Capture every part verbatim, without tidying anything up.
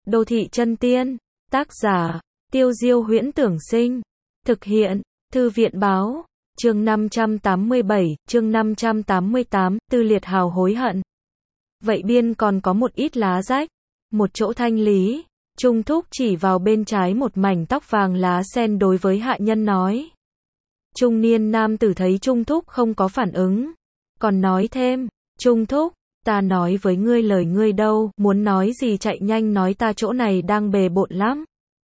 Đô thị chân tiên. Tác giả, Tiêu Diêu Huyễn Tưởng Sinh. Thực hiện, Thư viện Báo. Chương năm trăm tám mươi bảy, chương năm trăm tám mươi tám, Tư Liệt Hào hối hận. Vậy biên còn có một ít lá rách. Một chỗ thanh lý. Trung Thúc chỉ vào bên trái một mảnh tóc vàng lá sen đối với hạ nhân nói. Trung niên nam tử thấy Trung Thúc không có phản ứng. Còn nói thêm, Trung Thúc, ta nói với ngươi lời ngươi đâu, muốn nói gì chạy nhanh nói, ta chỗ này đang bề bộn lắm.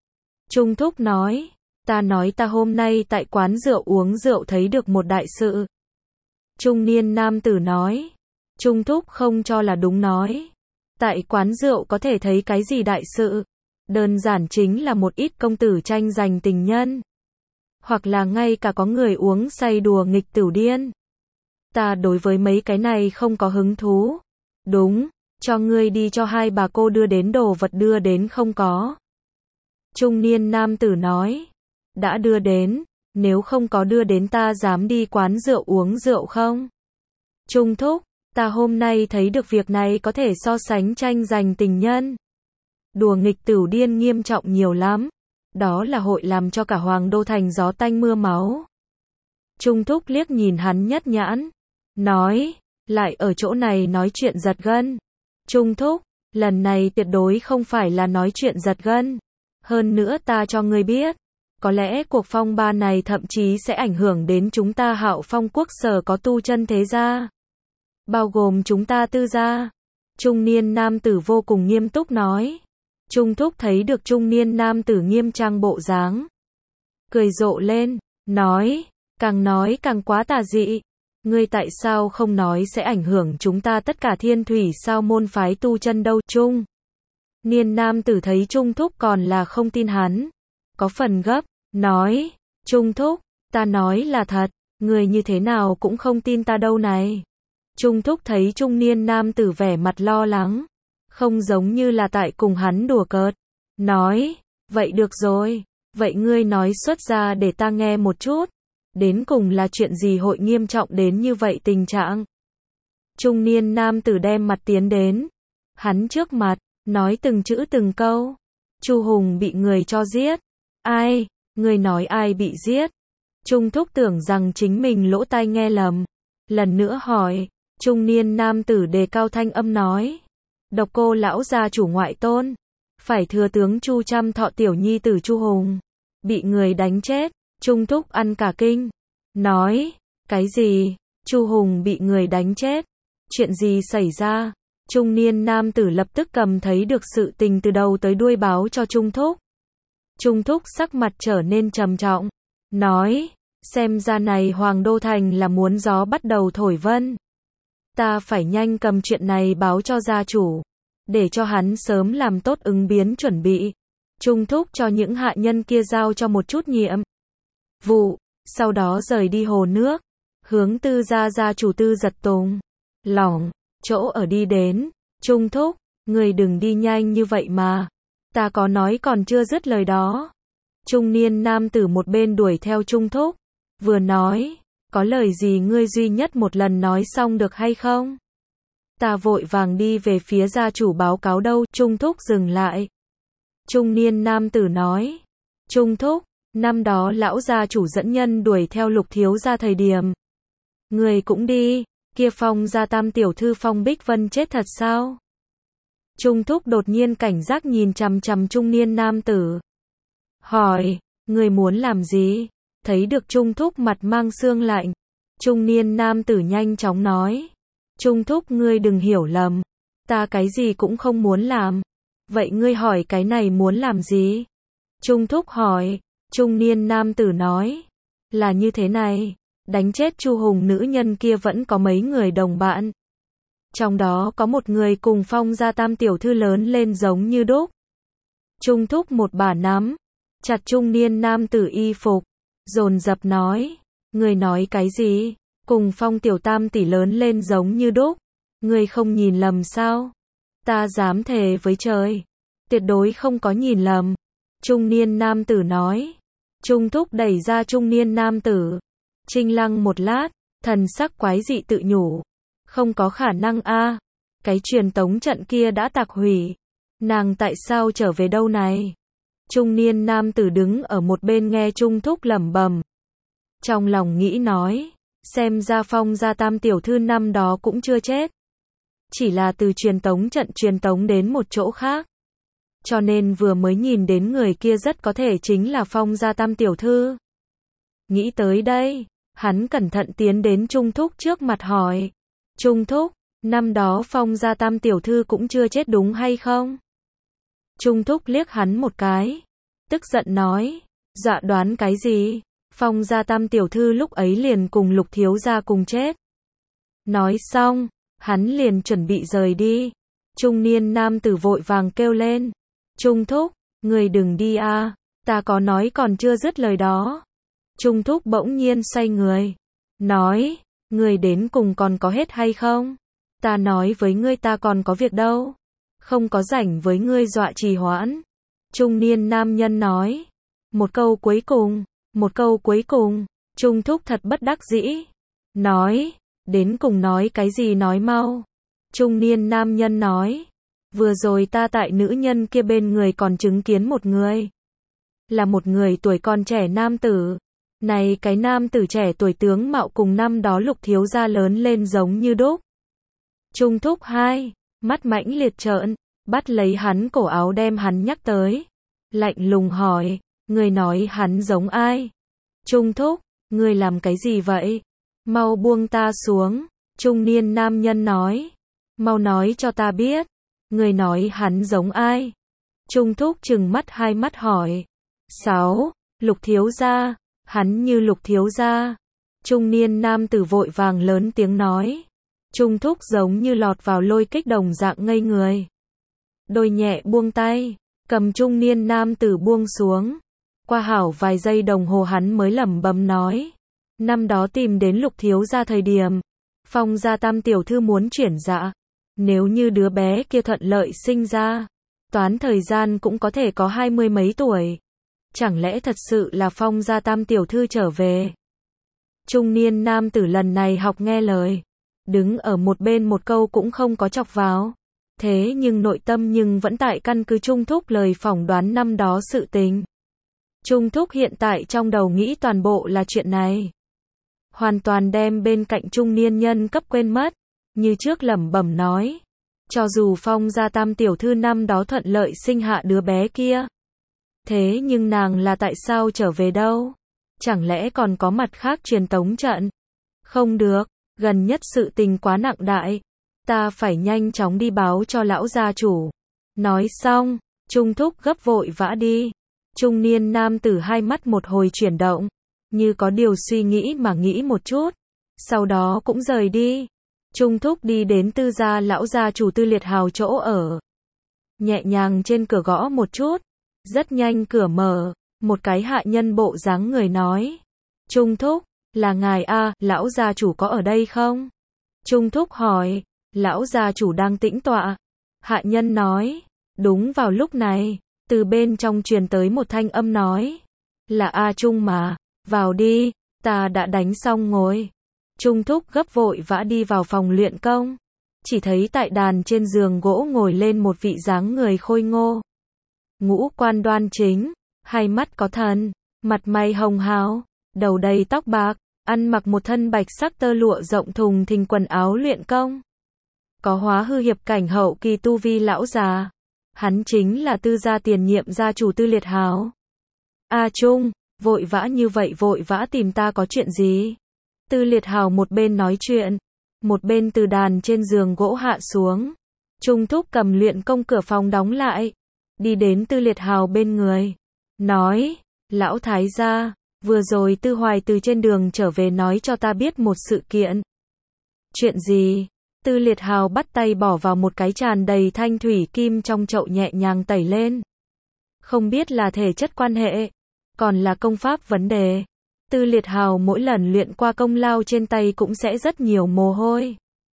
Trung Thúc nói, ta nói ta hôm nay tại quán rượu uống rượu thấy được một đại sự. Trung niên nam tử nói, Trung Thúc không cho là đúng nói. Tại quán rượu có thể thấy cái gì đại sự? Đơn giản chính là một ít công tử tranh giành tình nhân. Hoặc là ngay cả có người uống say đùa nghịch tửu điên. Ta đối với mấy cái này không có hứng thú. Đúng, cho ngươi đi cho hai bà cô đưa đến đồ vật đưa đến không có. Trung niên nam tử nói, đã đưa đến, nếu không có đưa đến ta dám đi quán rượu uống rượu không? Trung Thúc, ta hôm nay thấy được việc này có thể so sánh tranh giành tình nhân. Đùa nghịch tửu điên nghiêm trọng nhiều lắm. Đó là hội làm cho cả Hoàng Đô thành gió tanh mưa máu. Trung Thúc liếc nhìn hắn nhất nhãn. Nói, lại ở chỗ này nói chuyện giật gân. Trung Thúc, lần này tuyệt đối không phải là nói chuyện giật gân. Hơn nữa ta cho ngươi biết, có lẽ cuộc phong ba này thậm chí sẽ ảnh hưởng đến chúng ta Hạo Phong quốc sở có tu chân thế gia. Bao gồm chúng ta tư gia. Trung niên nam tử vô cùng nghiêm túc nói. Trung Thúc thấy được trung niên nam tử nghiêm trang bộ dáng. Cười rộ lên, nói, càng nói càng quá tà dị. Ngươi tại sao không nói sẽ ảnh hưởng chúng ta tất cả thiên thủy sao môn phái tu chân đâu? Trung niên nam tử thấy Trung Thúc còn là không tin hắn. Có phần gấp, nói, Trung Thúc, ta nói là thật, người như thế nào cũng không tin ta đâu này. Trung Thúc thấy trung niên nam tử vẻ mặt lo lắng. Không giống như là tại cùng hắn đùa cợt. Nói, vậy được rồi, vậy ngươi nói xuất ra để ta nghe một chút. Đến cùng là chuyện gì hội nghiêm trọng đến như vậy tình trạng? Trung niên nam tử đem mặt tiến đến. Hắn trước mặt, nói từng chữ từng câu. Chu Hùng bị người cho giết. Ai? Người nói ai bị giết? Trung Thúc tưởng rằng chính mình lỗ tai nghe lầm. Lần nữa hỏi, trung niên nam tử đề cao thanh âm nói. Độc Cô lão gia chủ ngoại tôn, phải thừa tướng Chu Trăm Thọ tiểu nhi tử Chu Hùng, bị người đánh chết. Trung Thúc ăn cả kinh, nói, cái gì? Chu Hùng bị người đánh chết? Chuyện gì xảy ra? Trung niên nam tử lập tức cầm thấy được sự tình từ đầu tới đuôi báo cho Trung Thúc. Trung Thúc sắc mặt trở nên trầm trọng, nói, xem ra này Hoàng Đô thành là muốn gió bắt đầu thổi vân. Ta phải nhanh cầm chuyện này báo cho gia chủ, để cho hắn sớm làm tốt ứng biến chuẩn bị. Trung Thúc cho những hạ nhân kia giao cho một chút nhiệm vụ, sau đó rời đi hồ nước, hướng tư gia gia chủ Tư Giật Tùng, lỏng, chỗ ở đi đến. Trung Thúc, người đừng đi nhanh như vậy mà, ta có nói còn chưa dứt lời đó. Trung niên nam tử một bên đuổi theo Trung Thúc, vừa nói, có lời gì ngươi duy nhất một lần nói xong được hay không? Ta vội vàng đi về phía gia chủ báo cáo đâu. Trung Thúc dừng lại. Trung niên nam tử nói, Trung Thúc, năm đó lão gia chủ dẫn nhân đuổi theo Lục thiếu gia thời điểm, người cũng đi, kia Phong gia tam tiểu thư Phong Bích Vân chết thật sao? Trung Thúc đột nhiên cảnh giác nhìn chằm chằm trung niên nam tử. Hỏi, người muốn làm gì? Thấy được Trung Thúc mặt mang sương lạnh. Trung niên nam tử nhanh chóng nói. Trung Thúc ngươi đừng hiểu lầm. Ta cái gì cũng không muốn làm. Vậy ngươi hỏi cái này muốn làm gì? Trung Thúc hỏi. Trung niên nam tử nói. Là như thế này. Đánh chết Chu Hùng nữ nhân kia vẫn có mấy người đồng bạn. Trong đó có một người cùng Phong gia tam tiểu thư lớn lên giống như đúc. Trung Thúc một bà nắm chặt trung niên nam tử y phục, dồn dập nói, người nói cái gì? Cùng Phong tiểu tam tỷ lớn lên giống như đúc, người không nhìn lầm sao? Ta dám thề với trời, tuyệt đối không có nhìn lầm. Trung niên nam tử nói. Trung Thúc đẩy ra trung niên nam tử. Trinh lăng một lát, thần sắc quái dị tự nhủ, không có khả năng a, cái truyền tống trận kia đã tạc hủy. Nàng tại sao trở về đâu này? Trung niên nam tử đứng ở một bên nghe Trung Thúc lẩm bẩm. Trong lòng nghĩ nói, xem ra Phong gia tam tiểu thư năm đó cũng chưa chết. Chỉ là từ truyền tống trận truyền tống đến một chỗ khác. Cho nên vừa mới nhìn đến người kia rất có thể chính là Phong gia tam tiểu thư. Nghĩ tới đây, hắn cẩn thận tiến đến Trung Thúc trước mặt hỏi. Trung Thúc, năm đó Phong gia tam tiểu thư cũng chưa chết đúng hay không? Trung Thúc liếc hắn một cái. Tức giận nói, dọa đoán cái gì? Phong gia tam tiểu thư lúc ấy liền cùng Lục thiếu gia cùng chết. Nói xong, hắn liền chuẩn bị rời đi. Trung niên nam tử vội vàng kêu lên. Trung Thúc, người đừng đi a, ta có nói còn chưa dứt lời đó. Trung Thúc bỗng nhiên xoay người. Nói, người đến cùng còn có hết hay không? Ta nói với ngươi ta còn có việc đâu. Không có rảnh với ngươi dọa trì hoãn. Trung niên nam nhân nói. Một câu cuối cùng, một câu cuối cùng, Trung Thúc thật bất đắc dĩ. Nói, đến cùng nói cái gì nói mau. Trung niên nam nhân nói. Vừa rồi ta tại nữ nhân kia bên người còn chứng kiến một người. Là một người tuổi còn trẻ nam tử. Này cái nam tử trẻ tuổi tướng mạo cùng năm đó Lục thiếu gia lớn lên giống như đúc. Trung Thúc hai, mắt mãnh liệt trợn, bắt lấy hắn cổ áo đem hắn nhắc tới. Lạnh lùng hỏi, người nói hắn giống ai? Trung Thúc, người làm cái gì vậy? Mau buông ta xuống. Trung niên nam nhân nói. Mau nói cho ta biết. Người nói hắn giống ai? Trung Thúc trừng mắt hai mắt hỏi. Sáu, Lục thiếu gia, hắn như Lục thiếu gia. Trung niên nam tử vội vàng lớn tiếng nói. Trung Thúc giống như lọt vào lôi kích đồng dạng ngây người. Đôi nhẹ buông tay, cầm trung niên nam tử buông xuống. Qua hảo vài giây đồng hồ hắn mới lẩm bẩm nói. Năm đó tìm đến Lục thiếu gia thời điểm, Phong gia tam tiểu thư muốn chuyển dạ. Nếu như đứa bé kia thuận lợi sinh ra, toán thời gian cũng có thể có hai mươi mấy tuổi. Chẳng lẽ thật sự là Phong gia tam tiểu thư trở về? Trung niên nam tử lần này học nghe lời. Đứng ở một bên một câu cũng không có chọc vào. Thế nhưng nội tâm nhưng vẫn tại căn cứ Trung Thúc lời phỏng đoán năm đó sự tình. Trung Thúc hiện tại trong đầu nghĩ toàn bộ là chuyện này. Hoàn toàn đem bên cạnh trung niên nhân cấp quên mất. Như trước lẩm bẩm nói. Cho dù Phong gia tam tiểu thư năm đó thuận lợi sinh hạ đứa bé kia. Thế nhưng nàng là tại sao trở về đâu? Chẳng lẽ còn có mặt khác truyền tống trận? Không được, gần nhất sự tình quá nặng đại. Ta phải nhanh chóng đi báo cho lão gia chủ. Nói xong, Trung Thúc gấp vội vã đi. Trung niên nam tử hai mắt một hồi chuyển động. Như có điều suy nghĩ mà nghĩ một chút. Sau đó cũng rời đi. Trung Thúc đi đến tư gia lão gia chủ Tư Liệt Hào chỗ ở. Nhẹ nhàng trên cửa gõ một chút. Rất nhanh cửa mở. Một cái hạ nhân bộ dáng người nói. Trung Thúc, là ngài a, lão gia chủ có ở đây không? Trung Thúc hỏi. Lão gia chủ đang tĩnh tọa. Hạ nhân nói. Đúng vào lúc này, từ bên trong truyền tới một thanh âm nói. Là A Trung mà, vào đi, ta đã đánh xong ngồi. Trung Thúc gấp vội vã đi vào phòng luyện công. Chỉ thấy tại đàn trên giường gỗ ngồi lên một vị dáng người khôi ngô. Ngũ quan đoan chính, hai mắt có thần, mặt mày hồng hào, đầu đầy tóc bạc, ăn mặc một thân bạch sắc tơ lụa rộng thùng thình quần áo luyện công. Có hóa hư hiệp cảnh hậu kỳ tu vi lão già. Hắn chính là Tư gia tiền nhiệm gia chủ Tư Liệt Hào. A Trung, vội vã như vậy vội vã tìm ta có chuyện gì? Tư Liệt Hào một bên nói chuyện, một bên từ đàn trên giường gỗ hạ xuống. Trung Thúc cầm luyện công cửa phòng đóng lại, đi đến Tư Liệt Hào bên người, nói, lão thái gia, vừa rồi Tư Hoài từ trên đường trở về nói cho ta biết một sự kiện. Chuyện gì? Tư Liệt Hào bắt tay bỏ vào một cái tràn đầy thanh thủy kim trong chậu nhẹ nhàng tẩy lên. Không biết là thể chất quan hệ, còn là công pháp vấn đề. Tư Liệt Hào mỗi lần luyện qua công lao trên tay cũng sẽ rất nhiều mồ hôi.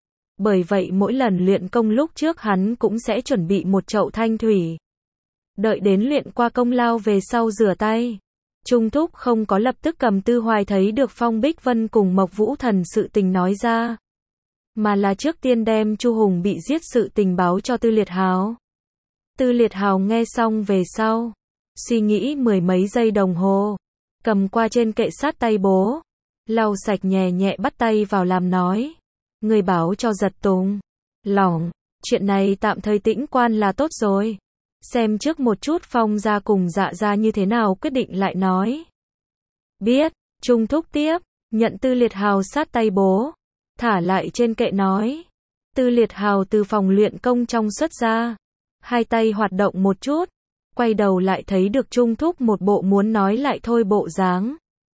Bởi vậy mỗi lần luyện công lúc trước hắn cũng sẽ chuẩn bị một chậu thanh thủy. Đợi đến luyện qua công lao về sau rửa tay. Trung Thúc không có lập tức cầm Tư Hoài thấy được Phong Bích Vân cùng Mộc Vũ Thần sự tình nói ra. Mà là trước tiên đem Chu Hùng bị giết sự tình báo cho Tư Liệt Hào. Tư Liệt Hào nghe xong về sau, suy nghĩ mười mấy giây đồng hồ, cầm qua trên kệ sát tay bố, lau sạch nhẹ nhẹ bắt tay vào làm nói. Người báo cho Giật Tùng. Lỏng, chuyện này tạm thời tĩnh quan là tốt rồi. Xem trước một chút Phong gia cùng Dạ gia như thế nào quyết định lại nói. Biết, Trung thúc tiếp, nhận Tư Liệt Hào sát tay bố, thả lại trên kệ nói. Tư Liệt Hào từ phòng luyện công trong xuất ra, hai tay hoạt động một chút, quay đầu lại thấy được Trung thúc một bộ muốn nói lại thôi bộ dáng.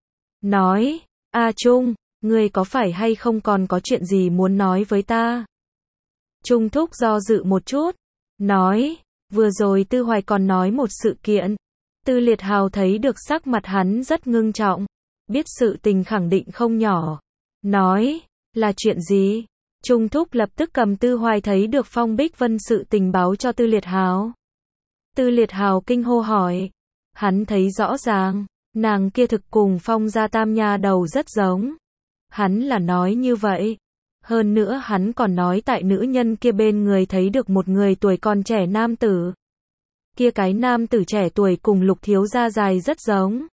Nói, a Trung, ngươi có phải hay không còn có chuyện gì muốn nói với ta? Trung thúc do dự một chút, nói, vừa rồi Tư Hoài còn nói một sự kiện. Tư Liệt Hào thấy được sắc mặt hắn rất ngưng trọng, biết sự tình khẳng định không nhỏ. Nói, là chuyện gì? Trung thúc lập tức cầm Tư Hoài thấy được Phong Bích Vân sự tình báo cho Tư Liệt Hào. Tư Liệt Hào kinh hô hỏi, hắn thấy rõ ràng, nàng kia thực cùng Phong gia tam nha đầu rất giống. Hắn là nói như vậy. Hơn nữa hắn còn nói tại nữ nhân kia bên người thấy được một người tuổi còn trẻ nam tử. Kia cái nam tử trẻ tuổi cùng Lục thiếu gia dài rất giống.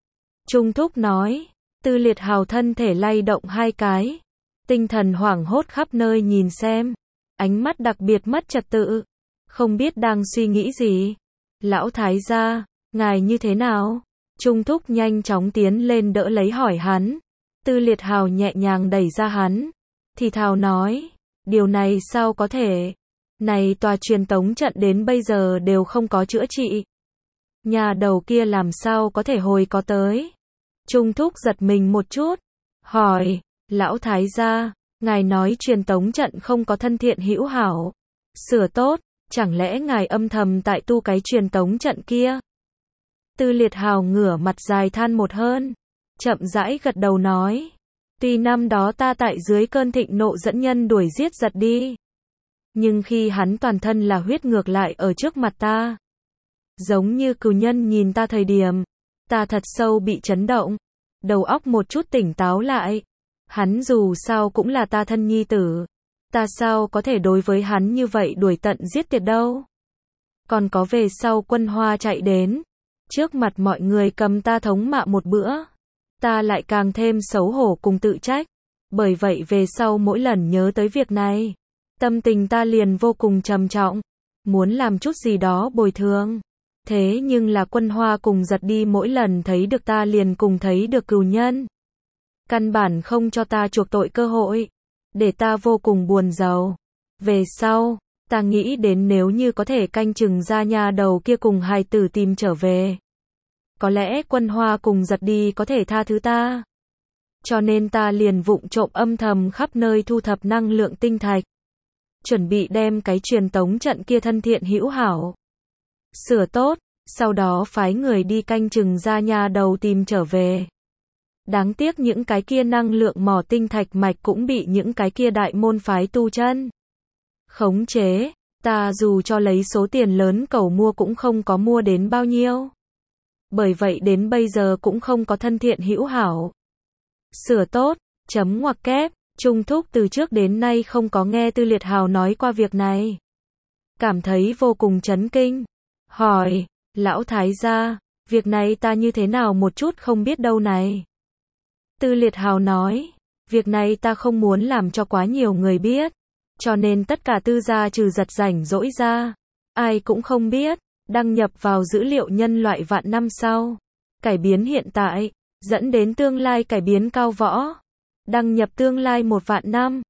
Trung thúc nói, Tư Liệt Hào thân thể lay động hai cái, tinh thần hoảng hốt khắp nơi nhìn xem, ánh mắt đặc biệt mất trật tự, không biết đang suy nghĩ gì. Lão thái gia, ngài như thế nào? Trung thúc nhanh chóng tiến lên đỡ lấy hỏi hắn. Tư Liệt Hào nhẹ nhàng đẩy ra hắn, thì thào nói, điều này sao có thể? Này tòa truyền tống trận đến bây giờ đều không có chữa trị. Nhà đầu kia làm sao có thể hồi có tới? Trung thúc giật mình một chút, hỏi, lão thái gia, ngài nói truyền tống trận không có thân thiện hữu hảo, sửa tốt, chẳng lẽ ngài âm thầm tại tu cái truyền tống trận kia? Tư Liệt Hào ngửa mặt dài than một hơn, chậm rãi gật đầu nói, tuy năm đó ta tại dưới cơn thịnh nộ dẫn nhân đuổi giết Giật đi, nhưng khi hắn toàn thân là huyết ngược lại ở trước mặt ta, giống như cừu nhân nhìn ta thời điểm, ta thật sâu bị chấn động, đầu óc một chút tỉnh táo lại. Hắn dù sao cũng là ta thân nhi tử, ta sao có thể đối với hắn như vậy đuổi tận giết tuyệt đâu. Còn có về sau Quân Hoa chạy đến, trước mặt mọi người cầm ta thống mạ một bữa, ta lại càng thêm xấu hổ cùng tự trách. Bởi vậy về sau mỗi lần nhớ tới việc này, tâm tình ta liền vô cùng trầm trọng, muốn làm chút gì đó bồi thường. Thế nhưng là Quân Hoa cùng Giật đi mỗi lần thấy được ta liền cùng thấy được cừu nhân. Căn bản không cho ta chuộc tội cơ hội, để ta vô cùng buồn rầu. Về sau, ta nghĩ đến nếu như có thể canh chừng ra nhà đầu kia cùng hài tử tìm trở về, có lẽ Quân Hoa cùng Giật đi có thể tha thứ ta. Cho nên ta liền vụng trộm âm thầm khắp nơi thu thập năng lượng tinh thạch, chuẩn bị đem cái truyền tống trận kia thân thiện hữu hảo sửa tốt, sau đó phái người đi canh chừng ra nhà đầu tìm trở về. Đáng tiếc những cái kia năng lượng mỏ tinh thạch mạch cũng bị những cái kia đại môn phái tu chân khống chế, ta dù cho lấy số tiền lớn cầu mua cũng không có mua đến bao nhiêu. Bởi vậy đến bây giờ cũng không có thân thiện hữu hảo sửa tốt, chấm ngoặc kép. Trung thúc từ trước đến nay không có nghe Tư Liệt Hào nói qua việc này, cảm thấy vô cùng chấn kinh, hỏi, lão thái gia, việc này ta như thế nào một chút không biết đâu này. Tư Liệt Hào nói, việc này ta không muốn làm cho quá nhiều người biết, cho nên tất cả Tư gia trừ Giật rảnh rỗi ra, ai cũng không biết, đăng nhập vào dữ liệu nhân loại vạn năm sau, cải biến hiện tại, dẫn đến tương lai cải biến cao võ, đăng nhập tương lai một vạn năm,